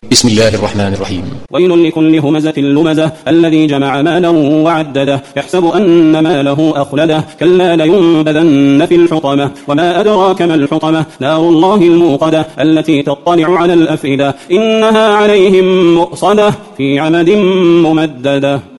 بسم الله الرحمن الرحيم. ويل لكل همزة لمزة الذي جمع مالا وعدده يحسب أن ماله أخلده كلا لينبذن في الحطمة وما أدراك ما الحطمة نار الله الموقدة التي تطلع على الأفئدة إنها عليهم مؤصدة في عمد ممددة.